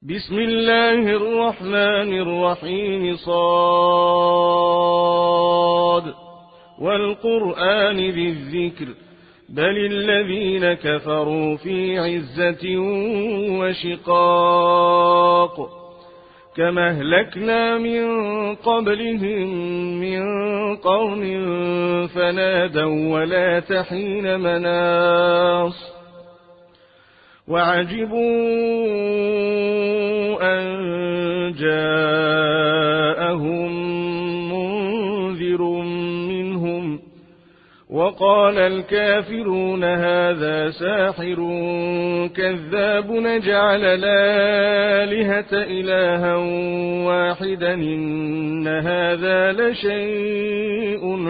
بسم الله الرحمن الرحيم صاد والقرآن ذي الذكر بل الذين كفروا في عزة وشقاق كما أهلكنا من قبلهم من قرن فنادوا ولا تحين مناص وعجبوا أن جاءهم منذر منهم وقال الكافرون هذا ساحر كذاب نجعل الآلهة إلها واحدا إن هذا لشيء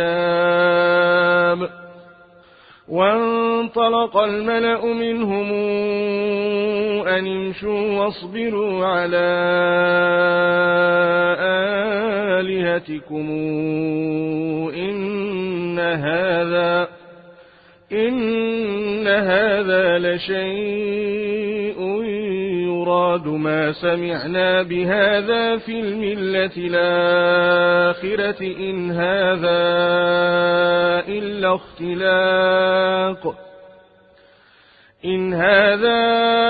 عجاب وانطلق الملأ منهم أن امشوا واصبروا على آلهتكم إن هذا لشيء يراد ما سمعنا بهذا في الملة الآخرة إن هذا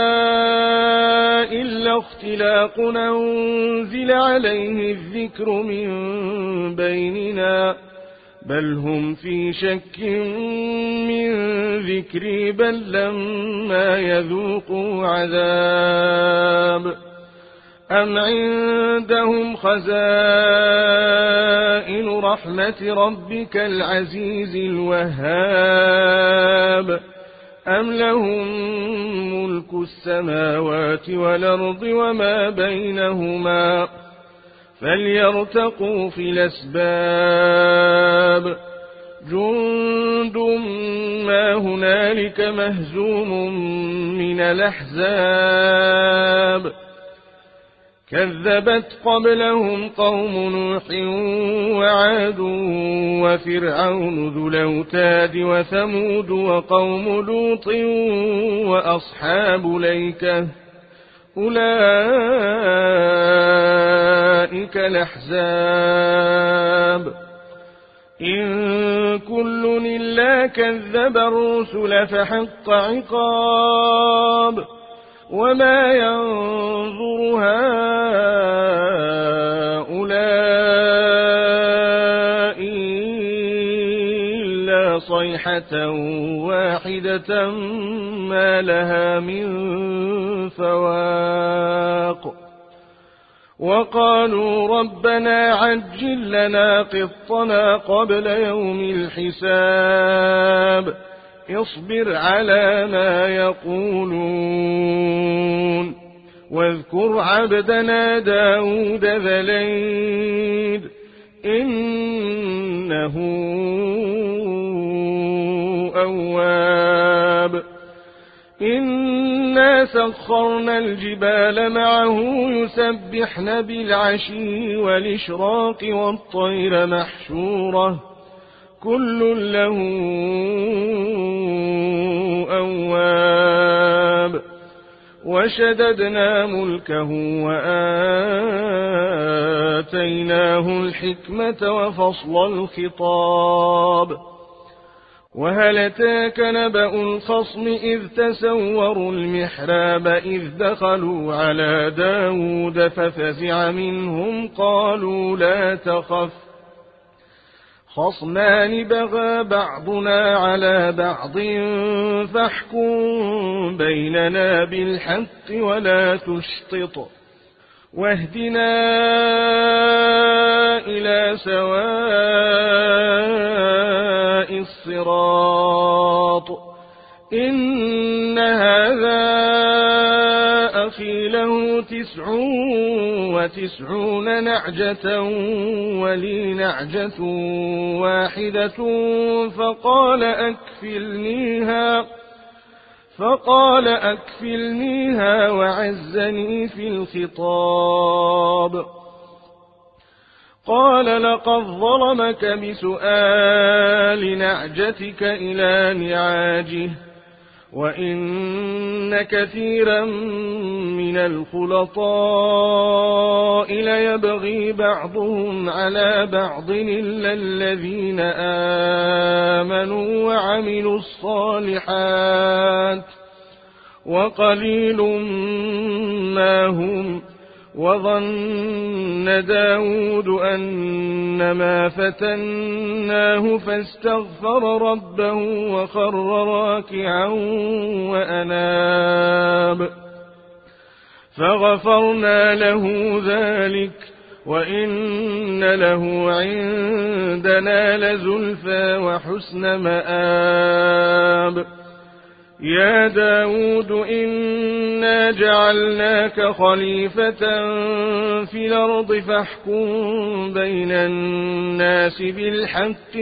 إلا اختلاق أنزل عليه الذكر من بيننا بل هم في شك من ذكري بل لما يذوقوا عذاب أم عندهم خزائن رحمة ربك العزيز الوهاب أم لهم ملك السماوات والأرض وما بينهما فليرتقوا في الأسباب جند ما هنالك مهزوم من الأحزاب كذبت قبلهم قوم نوح وعاد وفرعون ذو الأوتاد وثمود وقوم لوط وأصحاب الأيكة أولئك الأحزاب إن كل إلا كذب الرسل فحق عقاب وما ينظر هؤلاء إلا صيحة واحدة ما لها من فواق وقالوا ربنا عجل لنا قطنا قبل يوم الحساب اصبر على ما يقولون واذكر عبدنا داود ذا الأيد إنه أواب إنا سخرنا الجبال معه يسبحن بالعشي والإشراق والطير محشورة كل له أواب وشددنا ملكه وآتيناه الحكمة وفصل الخطاب وهل أتاك نبأ الخصم إذ تسوروا المحراب إذ دخلوا على داود ففزع منهم قالوا لا تخف خصمان بغى بعضنا على بعض فاحكم بيننا بالحق ولا تشطط واهدنا إلى سواء الصراط إن هذا أخي له 99 نعجة ولي نعجة واحدة فقال أكفلنيها وعزني في الخطاب قال لقد ظلمك بسؤال نعجتك إلى نعاجه وإن كثيرا من الخلطاء ليبغي بعضهم على بعض إلا الذين آمنوا وعملوا الصالحات وقليل ما هم. وظن داود أنما فتناه فاستغفر ربه وخر راكعا وأناب فغفرنا له ذلك وإن له عندنا لزلفى وحسن مآب. يا داود إنا جعلناك خليفة في الأرض فاحكم بين الناس بالحق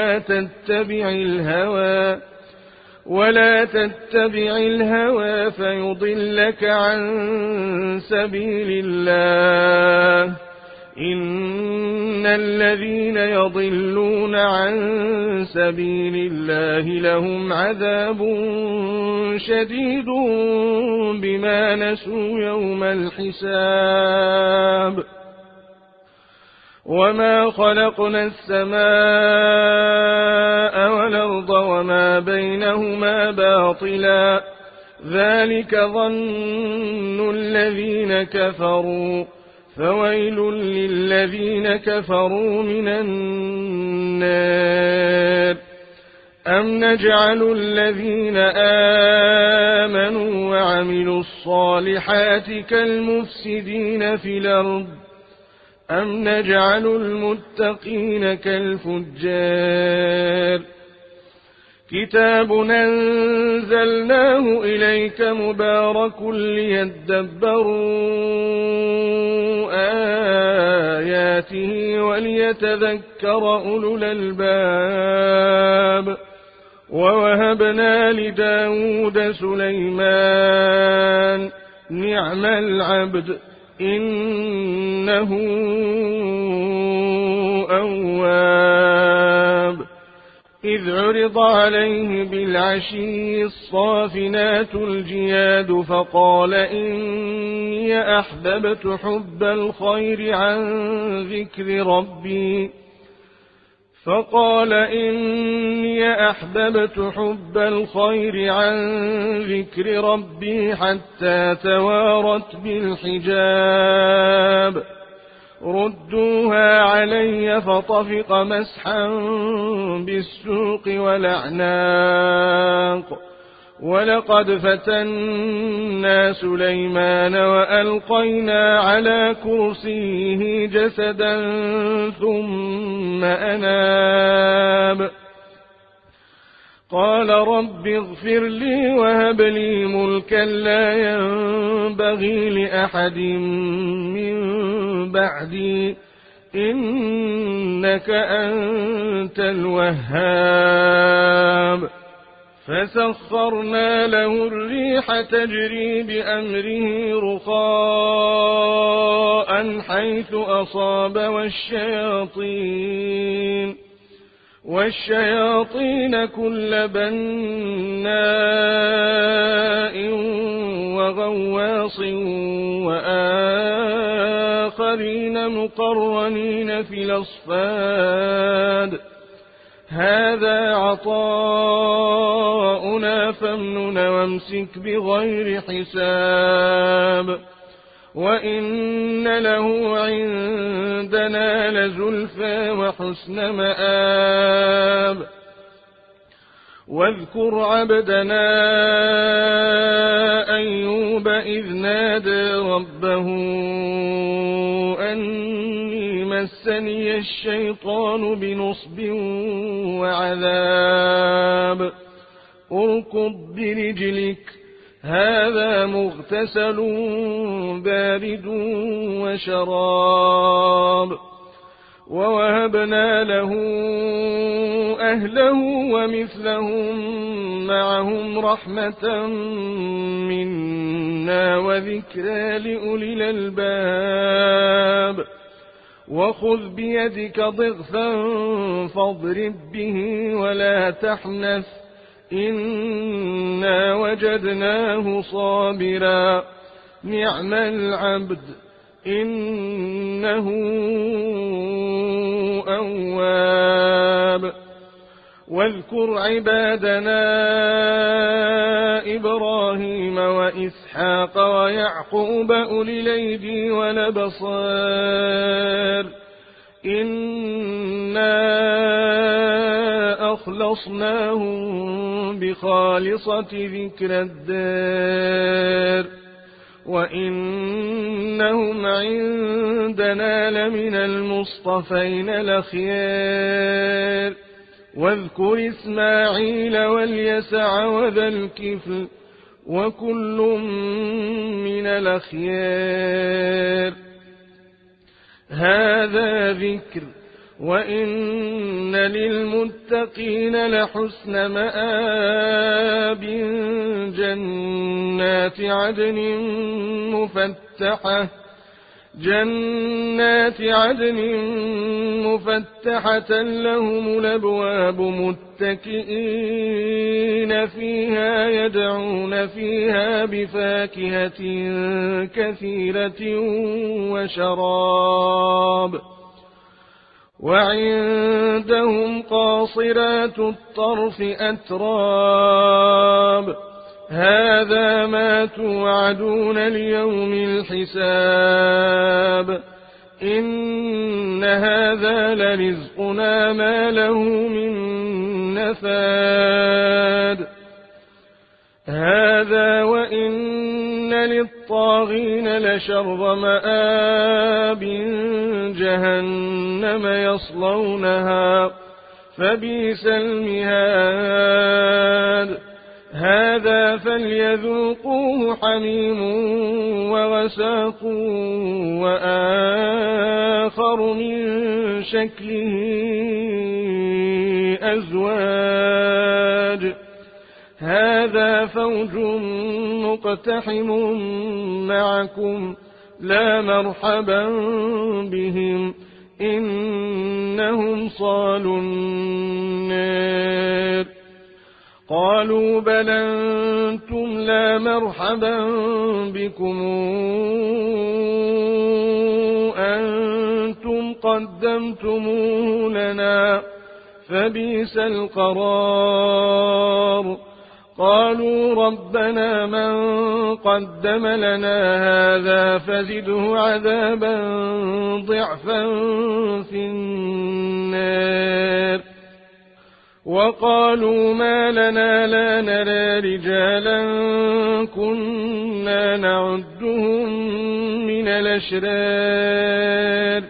ولا تتبع الهوى فيضلك عن سبيل الله. إن الذين يضلون عن سبيل الله لهم عذاب شديد بما نسوا يوم الحساب. وما خلقنا السماء والأرض وما بينهما باطلا ذلك ظن الذين كفروا فويل للذين كفروا من النار. أم نجعل الذين آمنوا وعملوا الصالحات كالمفسدين في الأرض أم نجعل المتقين كالفجار. كتاب أنزلناه إليك مبارك ليدبروا آياته وليتذكر أولو الألباب. ووهبنا لداود سليمان نعم العبد إنه أواب. إذ عرض عليه بالعشي الصافنات الجياد فقال إني أحببت حب الخير عن ذكر ربي حتى توارت بالحجاب. ردوها علي فطفق مسحا بالسوق والأعناق. ولقد فتنا سليمان وألقينا على كرسيه جسدا ثم أناب. قال رب اغفر لي وهب لي ملكا لا ينبغي لأحد من بعدي إنك أنت الوهاب. فسخرنا له الريح تجري بأمره رخاء حيث أصاب والشياطين كل بناء وغواص وآخرين مقرنين في الأصفاد. هذا عطاؤنا فامنن وامسك بغير حساب. وإن له عندنا لزلفى وحسن مآب. واذكر عبدنا أيوب إذ نادى ربه أني مسني الشيطان بنصب وعذاب. اركض برجلك هذا مغتسل بارد وشراب. ووهبنا له أهله ومثلهم معهم رحمة منا وذكرى لأولي الألباب. وخذ بيدك ضغثا فاضرب به ولا تحنث إنا وجدناه صابرا نعم العبد إنه أواب. واذكر عبادنا إبراهيم وإسحاق ويعقوب أولي الأيدي والأبصار إنا أخلصناهم بخالصة ذكر الدار وإنهم عندنا لمن المصطفين الأخيار. واذكر إسماعيل واليسع وذا الكفل وكل من الأخيار. هذا ذكر وإن للمتقين لحسن مآب جنات عدن مفتحة لهم الأبواب متكئين فيها يدعون فيها بفاكهة كثيرة وشراب. وعندهم قاصرات الطرف أتراب. هذا ما توعدون ليوم الحساب إن هذا لرزقنا ما له من نفاد. هذا وإن للطاغين لشر مآب جهنم يصلونها فبئس المهاد. هذا فليذوقوه حميم وغساق وآخر من شكله أزواج. هذا فوج مقتحم معكم لا مرحبا بهم إنهم صالوا النار. قالوا بل أنتم لا مرحبا بكم أنتم قدمتموه لنا فبئس القرار. قالوا ربنا من قدم لنا هذا فزده عذابا ضعفا في النار. وقالوا ما لنا لا نرى رجالا كنا نعدهم من الأشرار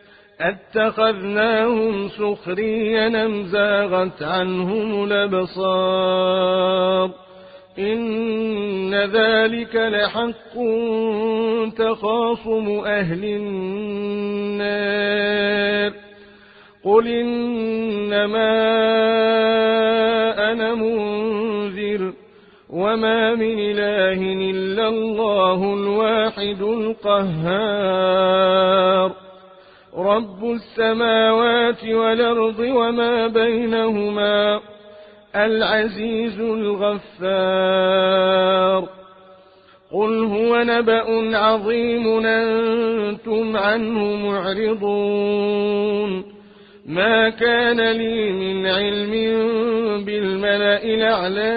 اتخذناهم سخريا أم زاغت عنهم الأبصار إن ذلك لحق تخاصم أهل النار. قل إنما أنا منذر وما من إله إلا الله الواحد القهار. رب السماوات والأرض وما بينهما العزيز الغفار. قل هو نبأ عظيم أنتم عنه معرضون. ما كان لي من علم بالملأ الأعلى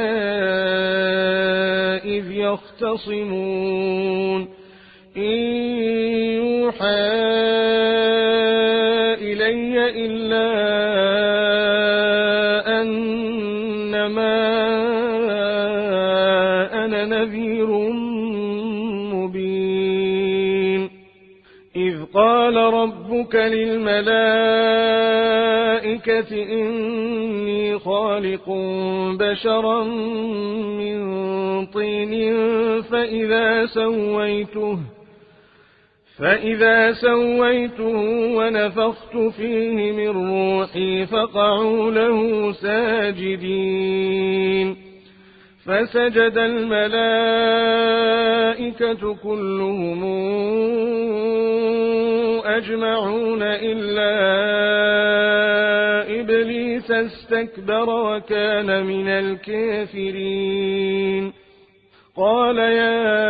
إذ يختصمون إن يوحى إلي إلا أنما أنا نذير مبين. إذ قال ربك للملائكة إني خالق بشرا من طين فإذا سويته ونفخت فيه من روحي فقعوا له ساجدين. فسجد الملائكة كلهم أجمعون إلا إبليس إبليس استكبر وكان من الكافرين قال يا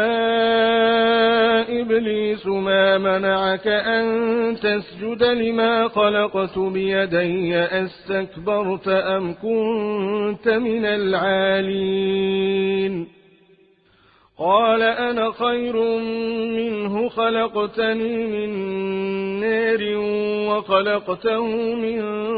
إبليس ما منعك أن تسجد لما خلقت بيدي أستكبرت أم كنت من العالين قال أنا خير منه خلقتني من نار وخلقته من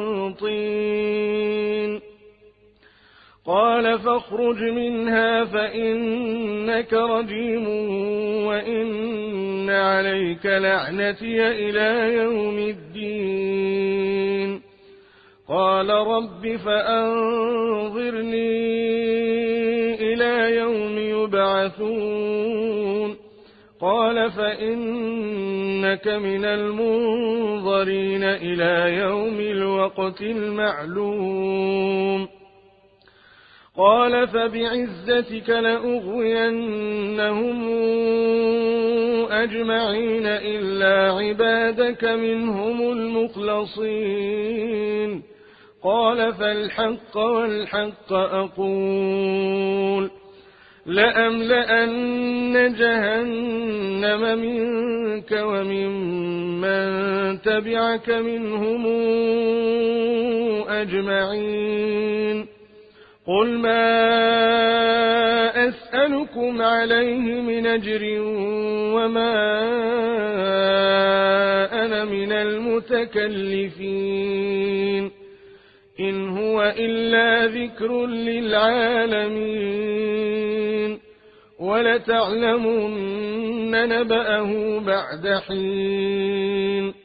طين قال فاخرج منها فإنك رجيم وإن عليك لعنتي إلى يوم الدين قال رب فأنظرني إلى يوم يبعثون قال فإنك من المنظرين إلى يوم الوقت المعلوم قال فبعزتك لأغوينهم أجمعين إلا عبادك منهم المخلصين قال فالحق والحق أقول لأملأن جهنم منك وممن تبعك منهم أجمعين قل ما أسألكم عليه من أجر وما أنا من المتكلفين إن هو إلا ذكر للعالمين ولتعلمن نبأه بعد حين